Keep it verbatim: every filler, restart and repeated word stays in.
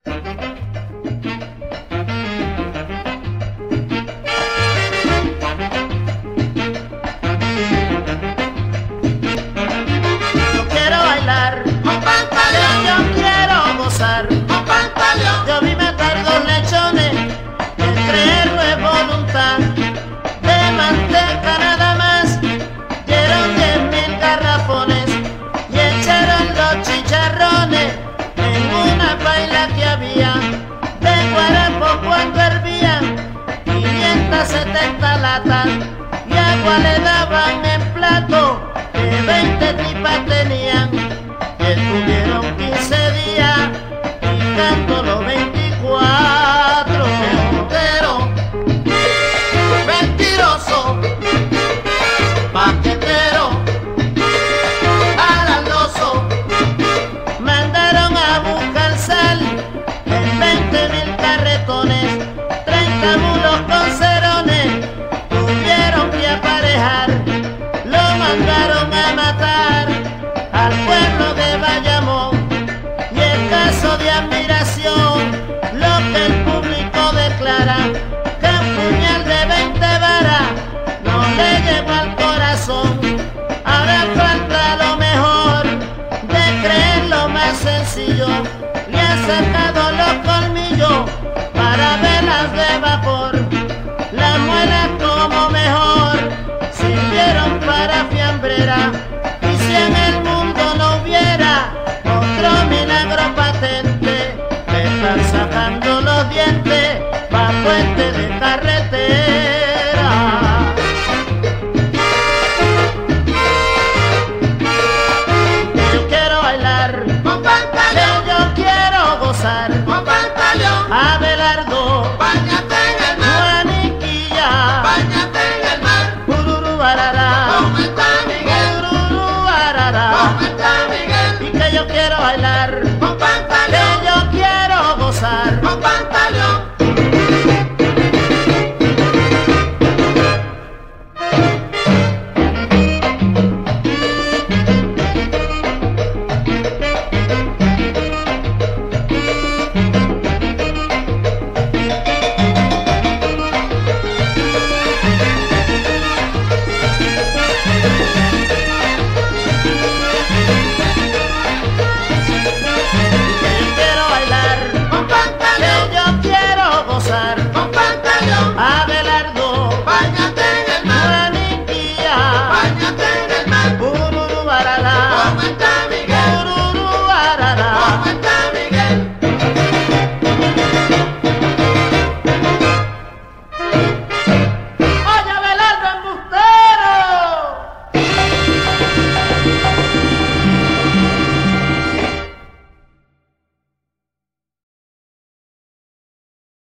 Yo quiero bailar con pantaleón, yo quiero gozar con pantaleón, yo vi matar dos lechones, el creerlo es voluntad, de manteca nada más, dieron diez mil garrafones y echaron los chicharrones en una paila que había de guarapo cuando hervían, quinientas setenta latas y agua le daban en plato, que veinte tipas tenían, y estuvieron quince días picando los veinticuatro. entero, mentiroso, paquetero, alandoso, Mandaron a buscar sal en veinte mil carretones, treinta mulos con cerones, tuvieron que aparejar, lo mandaron a matar al pueblo de Bayamón. Y el caso de admiración, lo que el público declara, que un puñal de veinte varas no le lleva al corazón. Ahora falta lo mejor de creer lo más sencillo, le han sacado los colmillos para velas de vapor, las muelas como mejor sirvieron para fiambrera, y si en el mundo no hubiera otro milagro patente, le están sacando los dientes pa' puente de